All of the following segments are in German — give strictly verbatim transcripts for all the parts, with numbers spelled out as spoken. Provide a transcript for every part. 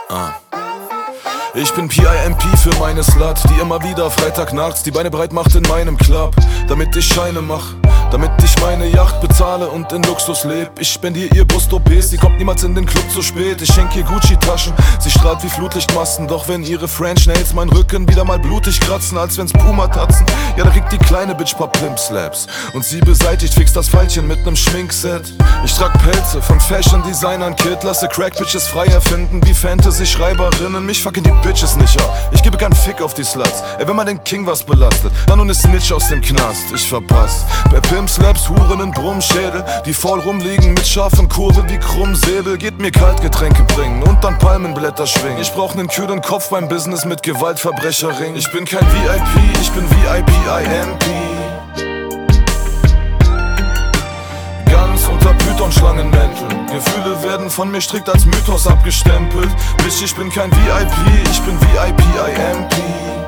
Ah. Ich bin P I M P für meine Slut, die immer wieder Freitagnachts die Beine breit macht in meinem Club, damit ich Scheine mach, damit ich meine Yacht bezahle und in Luxus leb. Ich spendiere ihr Brust-O Ps, sie kommt niemals in den Club zu spät. Ich schenk ihr Gucci-Taschen, sie strahlt wie Flutlichtmasten. Doch wenn ihre French Nails meinen Rücken wieder mal blutig kratzen, als wenn's Puma-Tatzen, ja, da kriegt die kleine Bitch paar Pimp-Slaps. Und sie beseitigt fix das Pfeilchen mit nem Schminkset. Ich trag Pelze von Fashion-Designern, Kid, lasse Crack-Bitches frei erfinden wie Fantasy-Schreiberinnen. Mich fucken die Bitches nicht ab, ich gebe keinen Fick auf die Sluts. Ey, wenn man den King was belastet, dann nun ist Snitch aus dem Knast. Ich verpass bei Pimp-Slaps, Huren in Brummschädel, die faul rumliegen mit scharfen Kurven wie Krummsäbel. Geht mir Kaltgetränke bringen und dann Palmenblätter schwingen. Ich brauch nen kühlen Kopf beim Business mit Gewaltverbrecherring. Ich bin kein V I P, ich bin V I P I M P. Ganz unter Python-Schlangenmänteln. Gefühle werden von mir strikt als Mythos abgestempelt. Bitch, ich bin kein V I P, ich bin V I P I M P.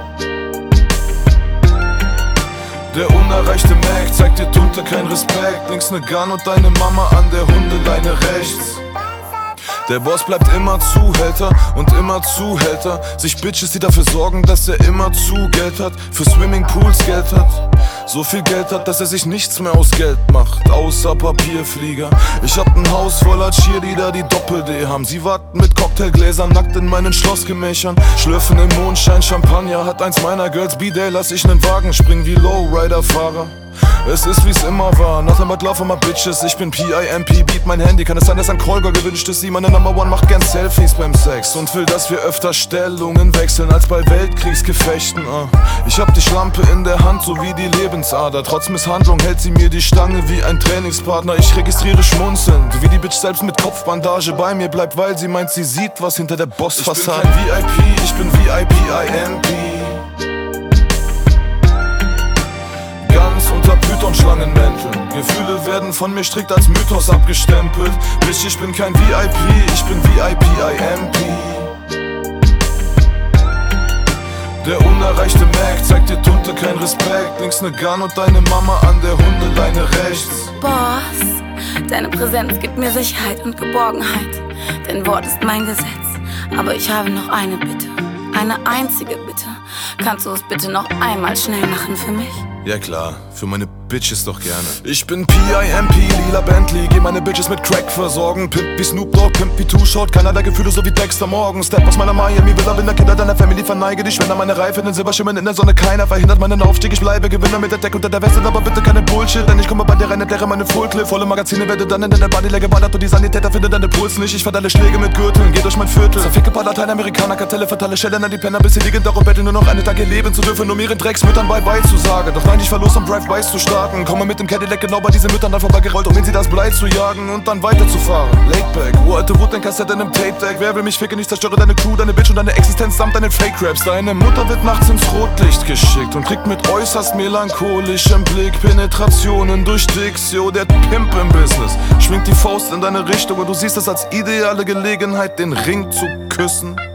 Der unerreichte Mac zeigt dir Tunte kein Respekt. Links ne Gun und deine Mama an der Hundeleine rechts. Der Boss bleibt immer Zuhälter und immer Zuhälter. Sich Bitches, die dafür sorgen, dass er immer zu Geld hat. Für Swimmingpools Geld hat. So viel Geld hat, dass er sich nichts mehr aus Geld macht, außer Papierflieger. Ich hab ein Haus voller Cheerleader, die Doppel-D haben. Sie warten mit Cocktailgläsern nackt in meinen Schlossgemächern. Schlürfen im Mondschein Champagner. Hat eins meiner Girls B-Day, lass ich nen Wagen springen wie Lowrider-Fahrer. Es ist wie's immer war, nothing but love for my bitches. Ich bin P I M P, beat mein Handy. Kann es sein, dass ein Callgirl gewünscht ist? Sie, meine Number One, macht gern Selfies beim Sex und will, dass wir öfter Stellungen wechseln als bei Weltkriegsgefechten. uh. Ich hab die Schlampe in der Hand, so wie die Lebensader. Trotz Misshandlung hält sie mir die Stange wie ein Trainingspartner. Ich registriere schmunzelnd, wie die Bitch selbst mit Kopfbandage bei mir bleibt, weil sie meint, sie sieht, was hinter der Bossfassade. Ich bin kein V I P, ich bin V I P I M P. Unter Python-Schlangenmänteln. Gefühle werden von mir strikt als Mythos abgestempelt. Bitch, ich bin kein V I P, ich bin V I P I M P. Der unerreichte Mac zeigt dir Tunte kein Respekt. Links ne Gun und deine Mama an der Hundeleine rechts. Boss, deine Präsenz gibt mir Sicherheit und Geborgenheit. Dein Wort ist mein Gesetz. Aber ich habe noch eine Bitte. Eine einzige Bitte. Kannst du es bitte noch einmal schnell machen für mich? Ja klar, für meine Bitches doch gerne. Ich bin P I M P, lila Bentley, geh meine Bitches mit Crack versorgen. Pimp wie Snoop Dogg, Pimp wie Too Short, keiner der Gefühle so wie Dexter Morgan. Step aus meiner Miami Villa, bin der Kinder deiner Family, verneige dich, wenn an meine Reife in den Silberschimmern in der Sonne. Keiner verhindert meinen Aufstieg, ich bleibe Gewinner mit der Deck unter der Weste, aber bitte keine Bullshit. Denn ich komme bei dir rein, entleere meine Fullclip. Volle Magazine werde dann in der Bodyleg geballert und die Sanitäter finden deine Puls nicht. Ich verteile Schläge mit Gürteln, geh durch mein Viertel. Zerficke paar Lateinamerikaner, Kartelle, verteile Schellen an die Penner, bis sie liegen darum betteln, nur noch eine Tage leben zu dürfen, um ihren Drecksmüttern Bye-Bye zu sagen. Doch nein, ich verlust am Drive-Bys zu starten. Komme mit dem Cadillac genau bei diesen Müttern dann vorbeigerollt, um in sie das Blei zu jagen und dann weiterzufahren. Lakeback, uralte Wut, dein Kassette in einem Tape-Deck. Wer will mich ficken? Ich zerstöre deine Crew, deine Bitch und deine Existenz samt deinen Fake-Raps. Deine Mutter wird nachts ins Rotlicht geschickt und kriegt mit äußerst melancholischem Blick Penetrationen durch Dicks. Yo, der Pimp im Business schwingt die Faust in deine Richtung und du siehst es als ideale Gelegenheit, den Ring zu küssen.